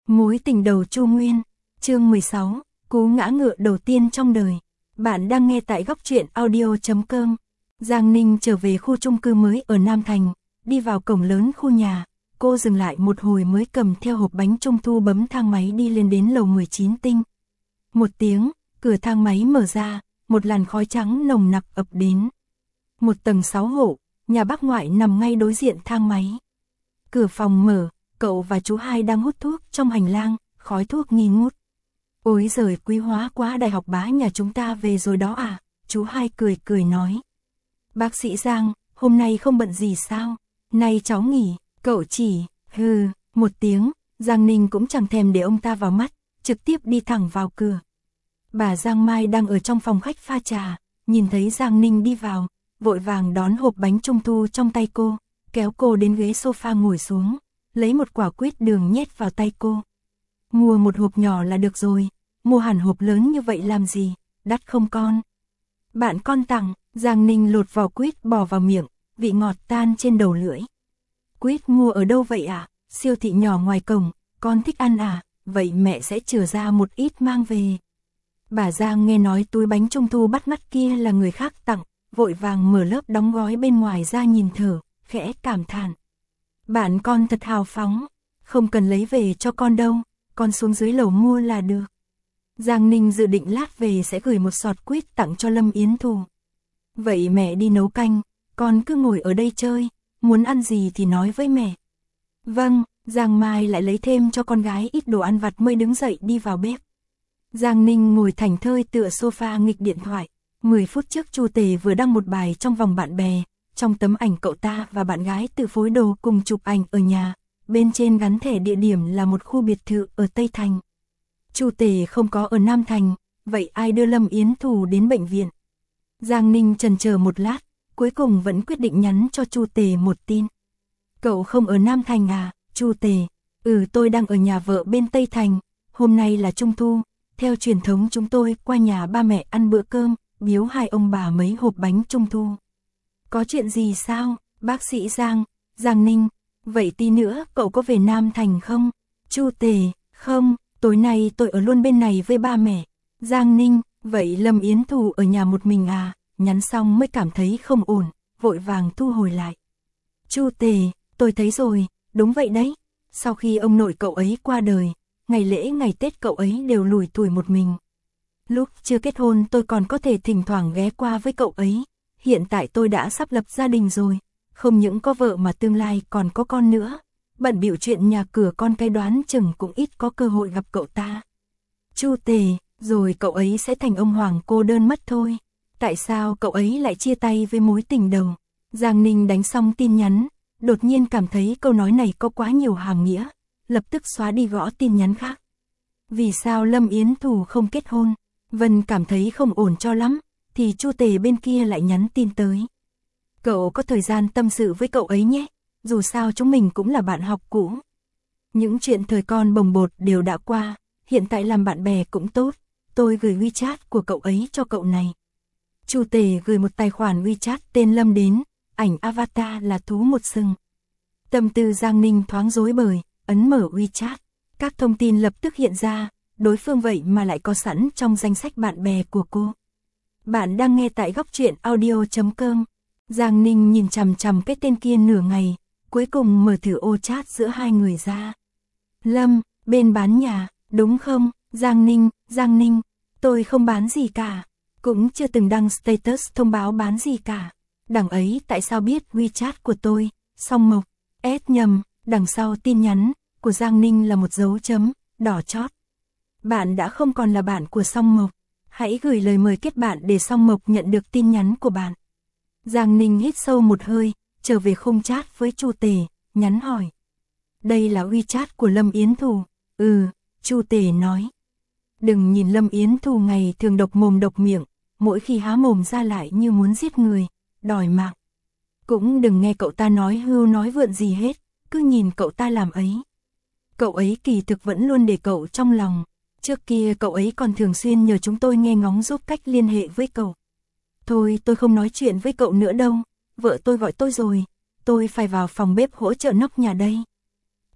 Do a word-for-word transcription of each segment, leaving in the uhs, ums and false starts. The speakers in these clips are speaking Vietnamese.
Mối tình đầu Chu Nguyên, chương mười sáu, cú ngã ngựa đầu tiên trong đời. Bạn đang nghe tại góc truyện audio chấm com. Giang Ninh trở về khu chung cư mới ở Nam Thành, đi vào cổng lớn khu nhà, cô dừng lại một hồi mới cầm theo hộp bánh trung thu bấm thang máy đi lên đến lầu mười chín tinh. Một tiếng, cửa thang máy mở ra, một làn khói trắng nồng nặc ập đến. Một tầng sáu hộ, nhà bác ngoại nằm ngay đối diện thang máy. Cửa phòng mở, cậu và chú hai đang hút thuốc trong hành lang, khói thuốc nghi ngút. Ôi giời, quý hóa quá, đại học bá nhà chúng ta về rồi đó à, chú hai cười cười nói. Bác sĩ Giang, hôm nay không bận gì sao, nay cháu nghỉ, cậu chỉ, hừ, một tiếng, Giang Ninh cũng chẳng thèm để ông ta vào mắt, trực tiếp đi thẳng vào cửa. Bà Giang Mai đang ở trong phòng khách pha trà, nhìn thấy Giang Ninh đi vào, vội vàng đón hộp bánh trung thu trong tay cô, kéo cô đến ghế sofa ngồi xuống, lấy một quả quýt đường nhét vào tay cô. Mua một hộp nhỏ là được rồi, mua hẳn hộp lớn như vậy làm gì, đắt không con? Bạn con tặng, Giang Ninh lột vỏ quýt bỏ vào miệng, vị ngọt tan trên đầu lưỡi. Quýt mua ở đâu vậy ạ? À? Siêu thị nhỏ ngoài cổng, con thích ăn à? Vậy mẹ sẽ chừa ra một ít mang về. Bà Giang nghe nói túi bánh trung thu bắt mắt kia là người khác tặng, vội vàng mở lớp đóng gói bên ngoài ra nhìn thở, khẽ cảm thán. Bạn con thật hào phóng, không cần lấy về cho con đâu, con xuống dưới lầu mua là được. Giang Ninh dự định lát về sẽ gửi một sọt quýt tặng cho Lâm Yến Thù. Vậy mẹ đi nấu canh, con cứ ngồi ở đây chơi, muốn ăn gì thì nói với mẹ. Vâng, Giang Mai lại lấy thêm cho con gái ít đồ ăn vặt mới đứng dậy đi vào bếp. Giang Ninh ngồi thảnh thơi tựa sofa nghịch điện thoại. mười phút trước Chu Tề vừa đăng một bài trong vòng bạn bè, trong tấm ảnh cậu ta và bạn gái tự phối đồ cùng chụp ảnh ở nhà, bên trên gắn thẻ địa điểm là một khu biệt thự ở Tây Thành. Chu Tề không có ở Nam Thành, vậy ai đưa Lâm Yến Thù đến bệnh viện? Giang Ninh chần chờ một lát, cuối cùng vẫn quyết định nhắn cho Chu Tề một tin. Cậu không ở Nam Thành à, Chu Tề? Ừ, tôi đang ở nhà vợ bên Tây Thành, hôm nay là Trung Thu, theo truyền thống chúng tôi qua nhà ba mẹ ăn bữa cơm, biếu hai ông bà mấy hộp bánh Trung Thu. Có chuyện gì sao, bác sĩ Giang? Giang Ninh, vậy tí nữa cậu có về Nam Thành không? Chu Tề, không, tối nay tôi ở luôn bên này với ba mẹ. Giang Ninh, vậy Lâm Yến Thù ở nhà một mình à? Nhắn xong mới cảm thấy không ổn, vội vàng thu hồi lại. Chu Tề, tôi thấy rồi, đúng vậy đấy. Sau khi ông nội cậu ấy qua đời, ngày lễ ngày Tết cậu ấy đều lủi thủi một mình. Lúc chưa kết hôn tôi còn có thể thỉnh thoảng ghé qua với cậu ấy. Hiện tại tôi đã sắp lập gia đình rồi, không những có vợ mà tương lai còn có con nữa. Bận bịu chuyện nhà cửa con cái đoán chừng cũng ít có cơ hội gặp cậu ta. Chu Tề, rồi cậu ấy sẽ thành ông hoàng cô đơn mất thôi. Tại sao cậu ấy lại chia tay với mối tình đầu? Giang Ninh đánh xong tin nhắn, đột nhiên cảm thấy câu nói này có quá nhiều hàm nghĩa, lập tức xóa đi gõ tin nhắn khác. Vì sao Lâm Yến Thù không kết hôn? Vân cảm thấy không ổn cho lắm, thì Chu Tề bên kia lại nhắn tin tới. Cậu có thời gian tâm sự với cậu ấy nhé, dù sao chúng mình cũng là bạn học cũ. Những chuyện thời con bồng bột đều đã qua, hiện tại làm bạn bè cũng tốt, tôi gửi WeChat của cậu ấy cho cậu này. Chu Tề gửi một tài khoản WeChat tên Lâm đến, ảnh avatar là thú một sừng. Tâm tư Giang Ninh thoáng rối bời, ấn mở WeChat, các thông tin lập tức hiện ra, đối phương vậy mà lại có sẵn trong danh sách bạn bè của cô. Bạn đang nghe tại góc truyện audio chấm com. Giang Ninh nhìn chằm chằm cái tên kia nửa ngày, cuối cùng mở thử ô chat giữa hai người ra. Lâm, bên bán nhà, đúng không? Giang Ninh, Giang Ninh, tôi không bán gì cả, cũng chưa từng đăng status thông báo bán gì cả. Đằng ấy tại sao biết WeChat của tôi? Song Mộc, S nhầm, đằng sau tin nhắn của Giang Ninh là một dấu chấm đỏ chót. Bạn đã không còn là bạn của Song Mộc, hãy gửi lời mời kết bạn để Song Mộc nhận được tin nhắn của bạn. Giang Ninh hít sâu một hơi, trở về khung chat với Chu Tề, nhắn hỏi. Đây là WeChat của Lâm Yến Thù. Ừ, Chu Tề nói. Đừng nhìn Lâm Yến Thù ngày thường độc mồm độc miệng, mỗi khi há mồm ra lại như muốn giết người, đòi mạng. Cũng đừng nghe cậu ta nói hưu nói vượn gì hết, cứ nhìn cậu ta làm ấy. Cậu ấy kỳ thực vẫn luôn để cậu trong lòng. Trước kia cậu ấy còn thường xuyên nhờ chúng tôi nghe ngóng giúp cách liên hệ với cậu. Thôi tôi không nói chuyện với cậu nữa đâu, vợ tôi gọi tôi rồi, tôi phải vào phòng bếp hỗ trợ nóc nhà đây.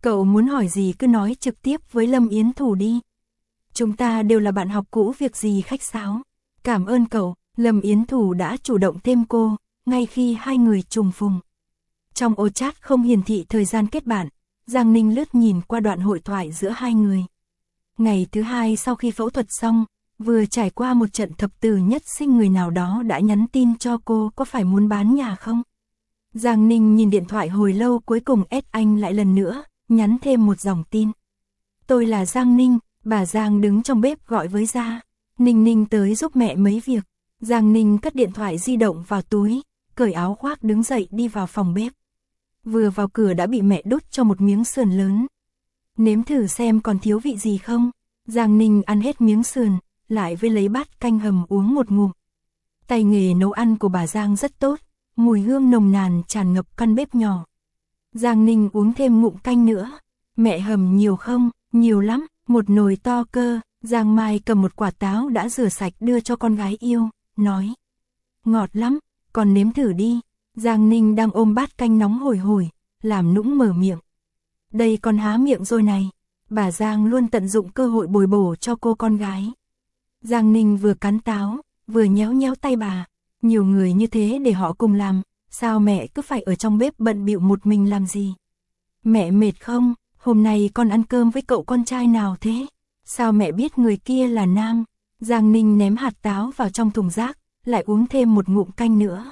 Cậu muốn hỏi gì cứ nói trực tiếp với Lâm Yến Thủ đi. Chúng ta đều là bạn học cũ, việc gì khách sáo. Cảm ơn cậu, Lâm Yến Thủ đã chủ động thêm cô, ngay khi hai người trùng phùng. Trong ô chat không hiển thị thời gian kết bạn, Giang Ninh lướt nhìn qua đoạn hội thoại giữa hai người. Ngày thứ hai sau khi phẫu thuật xong, vừa trải qua một trận thập tử nhất sinh, người nào đó đã nhắn tin cho cô có phải muốn bán nhà không? Giang Ninh nhìn điện thoại hồi lâu, cuối cùng ét anh lại lần nữa, nhắn thêm một dòng tin. Tôi là Giang Ninh, bà Giang đứng trong bếp gọi với Gia Ninh Ninh tới giúp mẹ mấy việc. Giang Ninh cất điện thoại di động vào túi, cởi áo khoác đứng dậy đi vào phòng bếp. Vừa vào cửa đã bị mẹ đút cho một miếng sườn lớn. Nếm thử xem còn thiếu vị gì không. Giang Ninh ăn hết miếng sườn, lại với lấy bát canh hầm uống một ngụm. Tay nghề nấu ăn của bà Giang rất tốt, mùi hương nồng nàn tràn ngập căn bếp nhỏ. Giang Ninh uống thêm ngụm canh nữa. Mẹ hầm nhiều không? Nhiều lắm, một nồi to cơ. Giang Mai cầm một quả táo đã rửa sạch đưa cho con gái yêu, nói. Ngọt lắm, còn nếm thử đi. Giang Ninh đang ôm bát canh nóng hổi hổi, làm nũng mở miệng. Đây con há miệng rồi này. Bà Giang luôn tận dụng cơ hội bồi bổ cho cô con gái. Giang Ninh vừa cắn táo, vừa nhéo nhéo tay bà. Nhiều người như thế để họ cùng làm, sao mẹ cứ phải ở trong bếp bận bịu một mình làm gì? Mẹ mệt không? Hôm nay con ăn cơm với cậu con trai nào thế? Sao mẹ biết người kia là nam? Giang Ninh ném hạt táo vào trong thùng rác, lại uống thêm một ngụm canh nữa.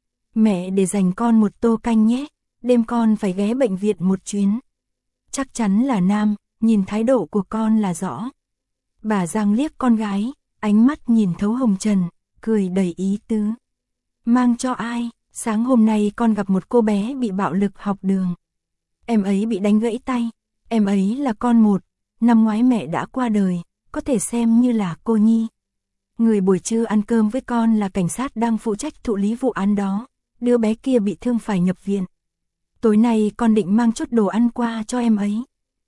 Mẹ để dành con một tô canh nhé, đêm con phải ghé bệnh viện một chuyến. Chắc chắn là nam, nhìn thái độ của con là rõ. Bà Giang liếc con gái, ánh mắt nhìn thấu hồng trần, cười đầy ý tứ. Mang cho ai? Sáng hôm nay con gặp một cô bé bị bạo lực học đường. Em ấy bị đánh gãy tay, em ấy là con một, năm ngoái mẹ đã qua đời, có thể xem như là cô nhi. Người buổi trưa ăn cơm với con là cảnh sát đang phụ trách thụ lý vụ án đó, đứa bé kia bị thương phải nhập viện. Tối nay con định mang chút đồ ăn qua cho em ấy.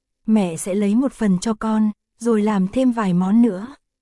Mẹ sẽ lấy một phần cho con, rồi làm thêm vài món nữa.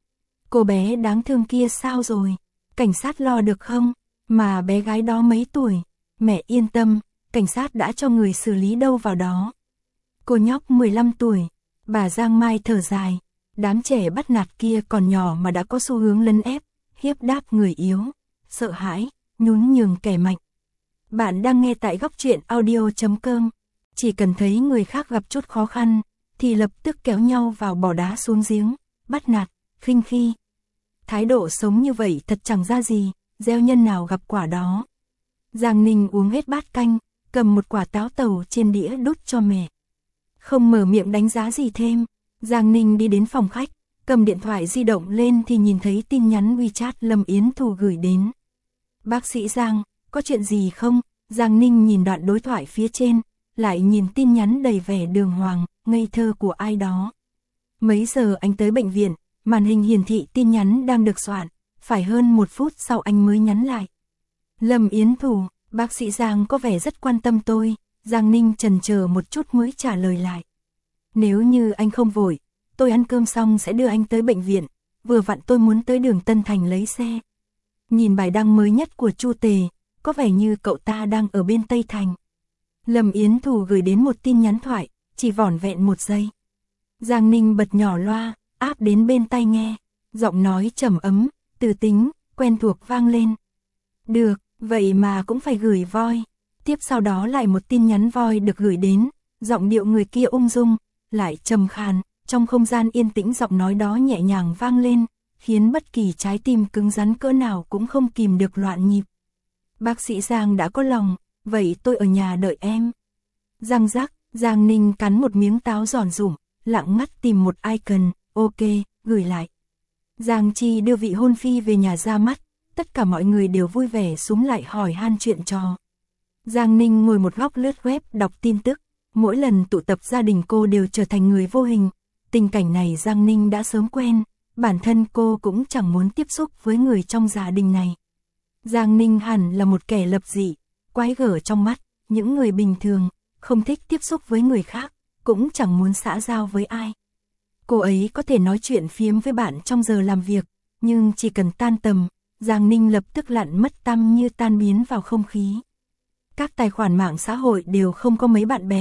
Cô bé đáng thương kia sao rồi? Cảnh sát lo được không? Mà bé gái đó mấy tuổi? Mẹ yên tâm, cảnh sát đã cho người xử lý đâu vào đó. Cô nhóc mười lăm tuổi, bà Giang Mai thở dài. Đám trẻ bắt nạt kia còn nhỏ mà đã có xu hướng lấn ép, hiếp đáp người yếu, sợ hãi, nhún nhường kẻ mạnh. Bạn đang nghe tại góc truyện audio chấm com. Chỉ cần thấy người khác gặp chút khó khăn, thì lập tức kéo nhau vào bỏ đá xuống giếng, bắt nạt, khinh khi. Thái độ sống như vậy thật chẳng ra gì, gieo nhân nào gặp quả đó. Giang Ninh uống hết bát canh, cầm một quả táo tàu trên đĩa đút cho mẹ. Không mở miệng đánh giá gì thêm, Giang Ninh đi đến phòng khách, cầm điện thoại di động lên thì nhìn thấy tin nhắn WeChat Lâm Yến Thủ gửi đến. Bác sĩ Giang, có chuyện gì không? Giang Ninh nhìn đoạn đối thoại phía trên, lại nhìn tin nhắn đầy vẻ đường hoàng, ngây thơ của ai đó. Mấy giờ anh tới bệnh viện, màn hình hiển thị tin nhắn đang được soạn, phải hơn một phút sau anh mới nhắn lại. Lâm Yến Thủ, bác sĩ Giang có vẻ rất quan tâm tôi. Giang Ninh chần chờ một chút mới trả lời lại. Nếu như anh không vội, tôi ăn cơm xong sẽ đưa anh tới bệnh viện, vừa vặn tôi muốn tới đường Tân Thành lấy xe. Nhìn bài đăng mới nhất của Chu Tề, có vẻ như cậu ta đang ở bên Tây Thành. Lâm Yến Thủ gửi đến một tin nhắn thoại, chỉ vỏn vẹn một giây. Giang Ninh bật nhỏ loa, áp đến bên tai nghe, giọng nói trầm ấm, từ tính, quen thuộc vang lên. Được, vậy mà cũng phải gửi voi. Tiếp sau đó lại một tin nhắn voi được gửi đến, giọng điệu người kia ung dung, lại trầm khàn, trong không gian yên tĩnh giọng nói đó nhẹ nhàng vang lên, khiến bất kỳ trái tim cứng rắn cỡ nào cũng không kìm được loạn nhịp. Bác sĩ Giang đã có lòng, vậy tôi ở nhà đợi em. Răng rắc, Giang Ninh cắn một miếng táo giòn rụm, lặng ngắt tìm một icon, ok, gửi lại. Giang Chi đưa vị hôn phi về nhà ra mắt, tất cả mọi người đều vui vẻ xúm lại hỏi han chuyện trò. Giang Ninh ngồi một góc lướt web đọc tin tức, mỗi lần tụ tập gia đình cô đều trở thành người vô hình. Tình cảnh này Giang Ninh đã sớm quen, bản thân cô cũng chẳng muốn tiếp xúc với người trong gia đình này. Giang Ninh hẳn là một kẻ lập dị, quái gở trong mắt, những người bình thường, không thích tiếp xúc với người khác, cũng chẳng muốn xã giao với ai. Cô ấy có thể nói chuyện phiếm với bạn trong giờ làm việc, nhưng chỉ cần tan tầm, Giang Ninh lập tức lặn mất tăm như tan biến vào không khí. Các tài khoản mạng xã hội đều không có mấy bạn bè,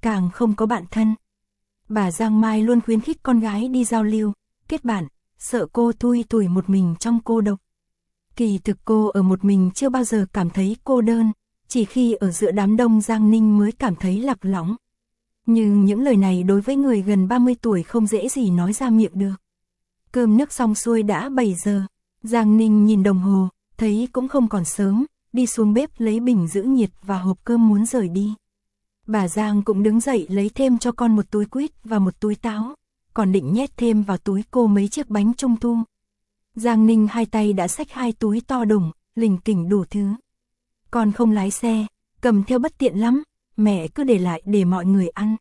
càng không có bạn thân. Bà Giang Mai luôn khuyến khích con gái đi giao lưu, kết bạn, sợ cô thui thủi một mình trong cô độc. Kỳ thực cô ở một mình chưa bao giờ cảm thấy cô đơn, chỉ khi ở giữa đám đông Giang Ninh mới cảm thấy lạc lõng. Nhưng những lời này đối với người gần ba mươi tuổi không dễ gì nói ra miệng được. Cơm nước xong xuôi đã bảy giờ, Giang Ninh nhìn đồng hồ, thấy cũng không còn sớm, đi xuống bếp lấy bình giữ nhiệt và hộp cơm muốn rời đi. Bà Giang cũng đứng dậy lấy thêm cho con một túi quýt và một túi táo, còn định nhét thêm vào túi cô mấy chiếc bánh trung thu. Giang Ninh hai tay đã xách hai túi to đùng, lình kỉnh đủ thứ. Con không lái xe, cầm theo bất tiện lắm, mẹ cứ để lại để mọi người ăn.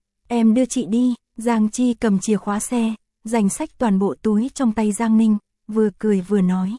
Em đưa chị đi, Giang Chi cầm chìa khóa xe, giành xách toàn bộ túi trong tay Giang Ninh, vừa cười vừa nói.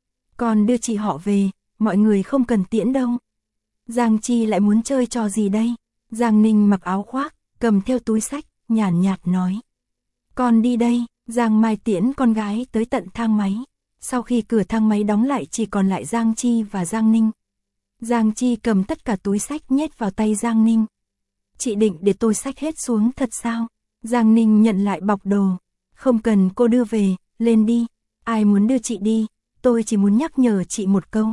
Con đưa chị họ về, mọi người không cần tiễn đâu. Giang Chi lại muốn chơi trò gì đây? Giang Ninh mặc áo khoác, cầm theo túi xách, nhàn nhạt nói. Con đi đây, Giang Mai tiễn con gái tới tận thang máy. Sau khi cửa thang máy đóng lại chỉ còn lại Giang Chi và Giang Ninh. Giang Chi cầm tất cả túi xách nhét vào tay Giang Ninh. Chị định để tôi xách hết xuống thật sao? Giang Ninh nhận lại bọc đồ. Không cần cô đưa về, lên đi. Ai muốn đưa chị đi, tôi chỉ muốn nhắc nhở chị một câu.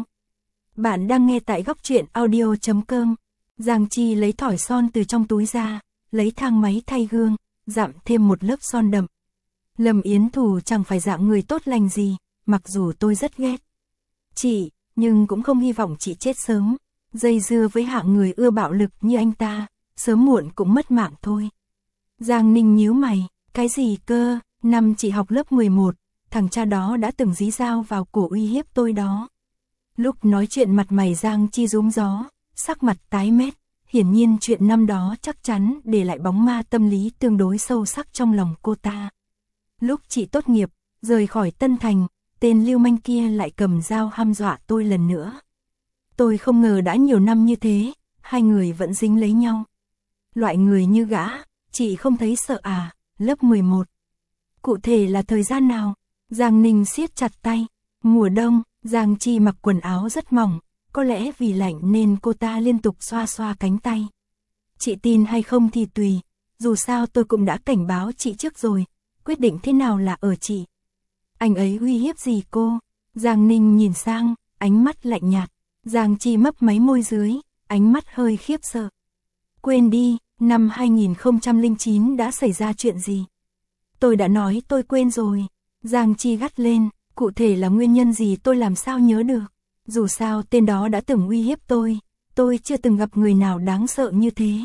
Bạn đang nghe tại góc truyện audio chấm com. Giang Chi lấy thỏi son từ trong túi ra, lấy thang máy thay gương, dặm thêm một lớp son đậm. Lâm Yến Thù chẳng phải dạng người tốt lành gì, mặc dù tôi rất ghét chị, nhưng cũng không hy vọng chị chết sớm. Dây dưa với hạng người ưa bạo lực như anh ta, sớm muộn cũng mất mạng thôi. Giang Ninh nhíu mày, cái gì cơ? Năm chị học lớp mười một, thằng cha đó đã từng dí dao vào cổ uy hiếp tôi đó. Lúc nói chuyện mặt mày Giang Chi rúm gió, sắc mặt tái mét, hiển nhiên chuyện năm đó chắc chắn để lại bóng ma tâm lý tương đối sâu sắc trong lòng cô ta. Lúc chị tốt nghiệp, rời khỏi Tân Thành, tên lưu manh kia lại cầm dao hăm dọa tôi lần nữa. Tôi không ngờ đã nhiều năm như thế, hai người vẫn dính lấy nhau. Loại người như gã, chị không thấy sợ à? Lớp mười một. Cụ thể là thời gian nào? Giang Ninh siết chặt tay. Mùa đông, Giang Chi mặc quần áo rất mỏng, có lẽ vì lạnh nên cô ta liên tục xoa xoa cánh tay. Chị tin hay không thì tùy, dù sao tôi cũng đã cảnh báo chị trước rồi, quyết định thế nào là ở chị. Anh ấy uy hiếp gì cô? Giang Ninh nhìn sang, ánh mắt lạnh nhạt. Giang Chi mấp máy môi dưới, ánh mắt hơi khiếp sợ. Quên đi, năm hai nghìn không trăm lẻ chín đã xảy ra chuyện gì? Tôi đã nói tôi quên rồi. Giang Chi gắt lên, cụ thể là nguyên nhân gì tôi làm sao nhớ được. Dù sao tên đó đã từng uy hiếp tôi, tôi chưa từng gặp người nào đáng sợ như thế.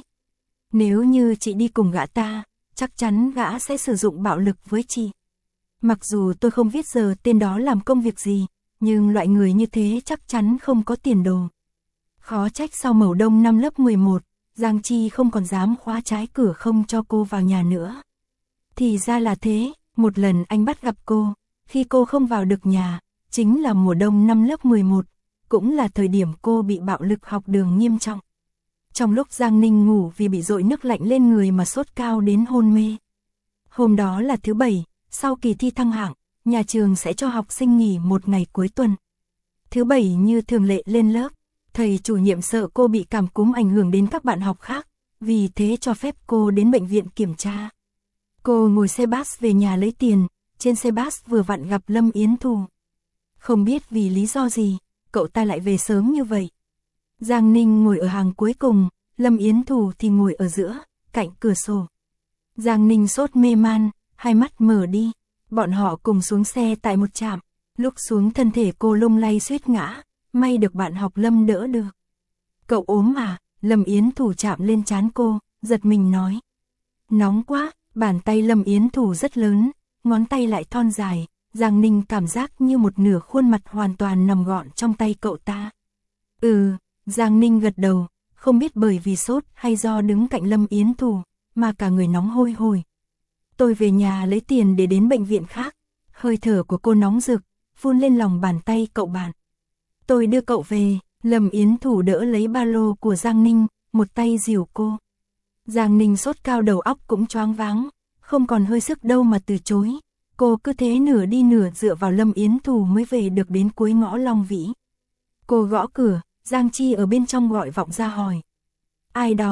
Nếu như chị đi cùng gã ta, chắc chắn gã sẽ sử dụng bạo lực với chị. Mặc dù tôi không biết giờ tên đó làm công việc gì, nhưng loại người như thế chắc chắn không có tiền đồ. Khó trách sau mẩu đông năm lớp mười một, Giang Chi không còn dám khóa trái cửa không cho cô vào nhà nữa. Thì ra là thế, một lần anh bắt gặp cô, khi cô không vào được nhà, chính là mùa đông năm lớp mười một, cũng là thời điểm cô bị bạo lực học đường nghiêm trọng. Trong lúc Giang Ninh ngủ vì bị dội nước lạnh lên người mà sốt cao đến hôn mê. Hôm đó là thứ bảy, sau kỳ thi thăng hạng, nhà trường sẽ cho học sinh nghỉ một ngày cuối tuần. Thứ bảy như thường lệ lên lớp, thầy chủ nhiệm sợ cô bị cảm cúm ảnh hưởng đến các bạn học khác, vì thế cho phép cô đến bệnh viện kiểm tra. Cô ngồi xe bus về nhà lấy tiền, trên xe bus vừa vặn gặp Lâm Yến Thù. Không biết vì lý do gì, cậu ta lại về sớm như vậy. Giang Ninh ngồi ở hàng cuối cùng, Lâm Yến Thù thì ngồi ở giữa, cạnh cửa sổ. Giang Ninh sốt mê man, hai mắt mở đi. Bọn họ cùng xuống xe tại một trạm. Lúc xuống thân thể cô lung lay suýt ngã, may được bạn học Lâm đỡ được. Cậu ốm à? Lâm Yến Thù chạm lên trán cô, giật mình nói. Nóng quá, bàn tay Lâm Yến Thù rất lớn, ngón tay lại thon dài. Giang Ninh cảm giác như một nửa khuôn mặt hoàn toàn nằm gọn trong tay cậu ta. Ừ, Giang Ninh gật đầu, không biết bởi vì sốt hay do đứng cạnh Lâm Yến Thù, mà cả người nóng hôi hổi. Tôi về nhà lấy tiền để đến bệnh viện khác. Hơi thở của cô nóng rực, phun lên lòng bàn tay cậu bạn. Tôi đưa cậu về. Lâm Yến Thù đỡ lấy ba lô của Giang Ninh, một tay dìu cô. Giang Ninh sốt cao đầu óc cũng choáng váng, không còn hơi sức đâu mà từ chối. Cô cứ thế nửa đi nửa dựa vào Lâm Yến Thù mới về được đến cuối ngõ Long Vĩ. Cô gõ cửa, Giang Chi ở bên trong gọi vọng ra hỏi. Ai đó?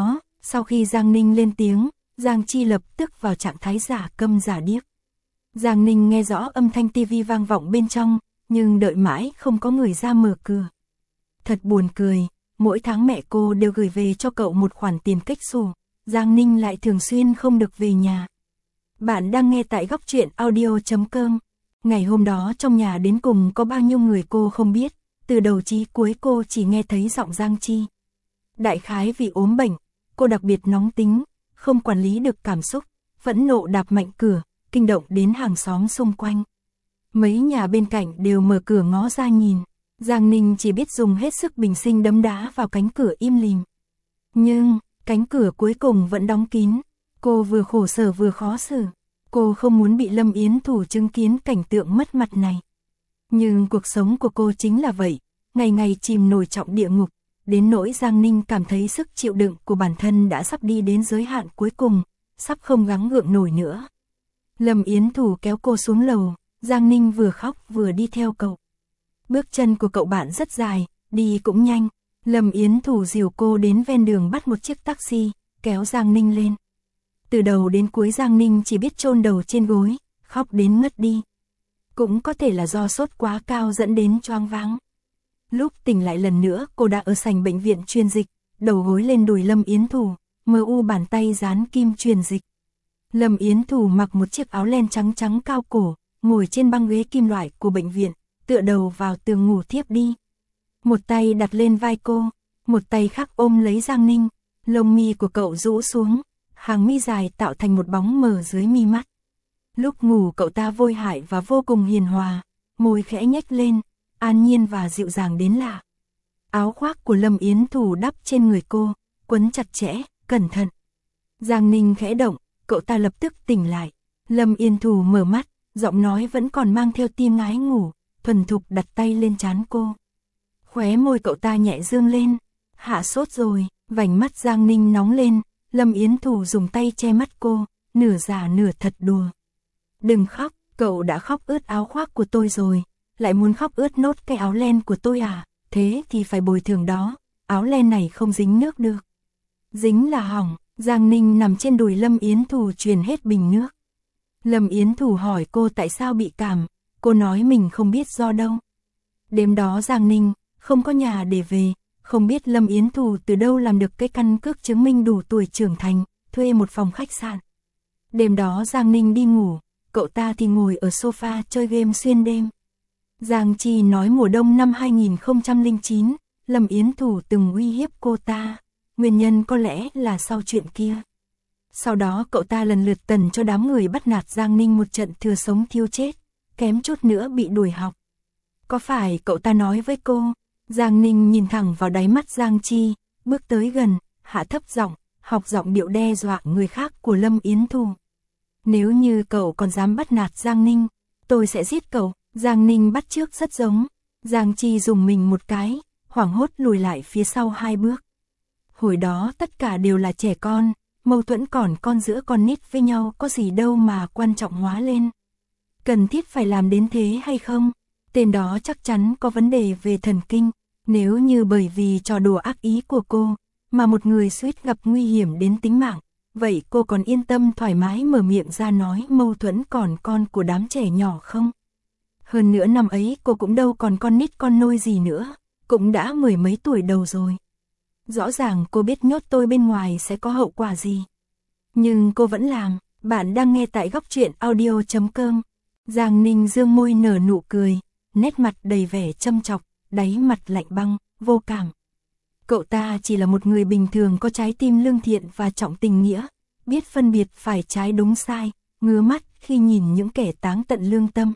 Sau khi Giang Ninh lên tiếng, Giang Chi lập tức vào trạng thái giả câm giả điếc. Giang Ninh nghe rõ âm thanh tivi vang vọng bên trong, nhưng đợi mãi không có người ra mở cửa. Thật buồn cười, mỗi tháng mẹ cô đều gửi về cho cậu một khoản tiền cách xù, Giang Ninh lại thường xuyên không được về nhà. Bạn đang nghe tại góc truyện audio chấm com. Ngày hôm đó trong nhà đến cùng có bao nhiêu người cô không biết, từ đầu chí cuối cô chỉ nghe thấy giọng Giang Chi. Đại khái vì ốm bệnh, cô đặc biệt nóng tính, không quản lý được cảm xúc, phẫn nộ đạp mạnh cửa, kinh động đến hàng xóm xung quanh. Mấy nhà bên cạnh đều mở cửa ngó ra nhìn, Giang Ninh chỉ biết dùng hết sức bình sinh đấm đá vào cánh cửa im lìm. Nhưng, cánh cửa cuối cùng vẫn đóng kín, cô vừa khổ sở vừa khó xử, cô không muốn bị Lâm Yến Thủ chứng kiến cảnh tượng mất mặt này. Nhưng cuộc sống của cô chính là vậy, ngày ngày chìm nổi trọng địa ngục, đến nỗi Giang Ninh cảm thấy sức chịu đựng của bản thân đã sắp đi đến giới hạn cuối cùng, sắp không gắng gượng nổi nữa. Lâm Yến Thủ kéo cô xuống lầu, Giang Ninh vừa khóc vừa đi theo cậu. Bước chân của cậu bạn rất dài, đi cũng nhanh. Lâm Yến Thủ dìu cô đến ven đường bắt một chiếc taxi, kéo Giang Ninh lên. Từ đầu đến cuối Giang Ninh chỉ biết chôn đầu trên gối, khóc đến ngất đi. Cũng có thể là do sốt quá cao dẫn đến choáng váng. Lúc tỉnh lại lần nữa cô đã ở sảnh bệnh viện truyền dịch, đầu gối lên đùi Lâm Yến Thủ, mờ u bàn tay dán kim truyền dịch. Lâm Yến Thủ mặc một chiếc áo len trắng trắng cao cổ, ngồi trên băng ghế kim loại của bệnh viện, tựa đầu vào tường ngủ thiếp đi. Một tay đặt lên vai cô, một tay khác ôm lấy Giang Ninh, lông mi của cậu rũ xuống, hàng mi dài tạo thành một bóng mờ dưới mi mắt. Lúc ngủ cậu ta vôi hại và vô cùng hiền hòa, môi khẽ nhếch lên, an nhiên và dịu dàng đến lạ. Áo khoác của Lâm Yến Thủ đắp trên người cô, quấn chặt chẽ, cẩn thận. Giang Ninh khẽ động, cậu ta lập tức tỉnh lại. Lâm Yến Thủ mở mắt, giọng nói vẫn còn mang theo tim ngái ngủ, thuần thục đặt tay lên trán cô. Khóe môi cậu ta nhẹ dương lên, hạ sốt rồi, vành mắt Giang Ninh nóng lên, Lâm Yến Thủ dùng tay che mắt cô, nửa giả nửa thật đùa. Đừng khóc, cậu đã khóc ướt áo khoác của tôi rồi, lại muốn khóc ướt nốt cái áo len của tôi à, thế thì phải bồi thường đó, áo len này không dính nước được. Dính là hỏng, Giang Ninh nằm trên đùi Lâm Yến Thủ truyền hết bình nước. Lâm Yến Thủ hỏi cô tại sao bị cảm, cô nói mình không biết do đâu. Đêm đó Giang Ninh không có nhà để về, không biết Lâm Yến Thủ từ đâu làm được cái căn cước chứng minh đủ tuổi trưởng thành, thuê một phòng khách sạn. Đêm đó Giang Ninh đi ngủ, cậu ta thì ngồi ở sofa chơi game xuyên đêm. Giang Chi nói mùa đông năm hai nghìn không trăm lẻ chín, Lâm Yến Thủ từng uy hiếp cô ta, nguyên nhân có lẽ là sau chuyện kia. Sau đó cậu ta lần lượt tần cho đám người bắt nạt Giang Ninh một trận thừa sống thiêu chết, kém chút nữa bị đuổi học. Có phải cậu ta nói với cô? Giang Ninh nhìn thẳng vào đáy mắt Giang Chi, bước tới gần, hạ thấp giọng, học giọng điệu đe dọa người khác của Lâm Yến Thủ. Nếu như cậu còn dám bắt nạt Giang Ninh, tôi sẽ giết cậu. Giang Ninh bắt chước rất giống. Giang Chi dùng mình một cái, hoảng hốt lùi lại phía sau hai bước. Hồi đó tất cả đều là trẻ con, mâu thuẫn còn con giữa con nít với nhau có gì đâu mà quan trọng hóa lên. Cần thiết phải làm đến thế hay không? Tên đó chắc chắn có vấn đề về thần kinh. Nếu như bởi vì trò đùa ác ý của cô, mà một người suýt gặp nguy hiểm đến tính mạng, vậy cô còn yên tâm thoải mái mở miệng ra nói mâu thuẫn còn con của đám trẻ nhỏ không? Hơn nữa năm ấy cô cũng đâu còn con nít con nôi gì nữa, cũng đã mười mấy tuổi đầu rồi. Rõ ràng cô biết nhốt tôi bên ngoài sẽ có hậu quả gì. Nhưng cô vẫn làm. Bạn đang nghe tại góc truyện audio chấm com. Giang Ninh dương môi nở nụ cười, nét mặt đầy vẻ châm chọc, đáy mặt lạnh băng, vô cảm. Cậu ta chỉ là một người bình thường có trái tim lương thiện và trọng tình nghĩa, biết phân biệt phải trái đúng sai, ngứa mắt khi nhìn những kẻ táng tận lương tâm.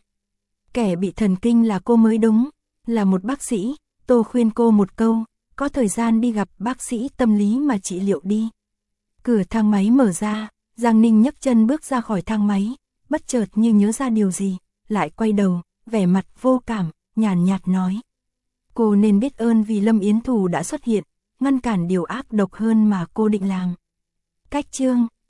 Kẻ bị thần kinh là cô mới đúng, là một bác sĩ, tôi khuyên cô một câu, có thời gian đi gặp bác sĩ tâm lý mà trị liệu đi. Cửa thang máy mở ra, Giang Ninh nhấc chân bước ra khỏi thang máy, bất chợt như nhớ ra điều gì, lại quay đầu, vẻ mặt vô cảm, nhàn nhạt nói. Cô nên biết ơn vì Lâm Yến Thủ đã xuất hiện, ngăn cản điều ác độc hơn mà cô định làm. Cách chương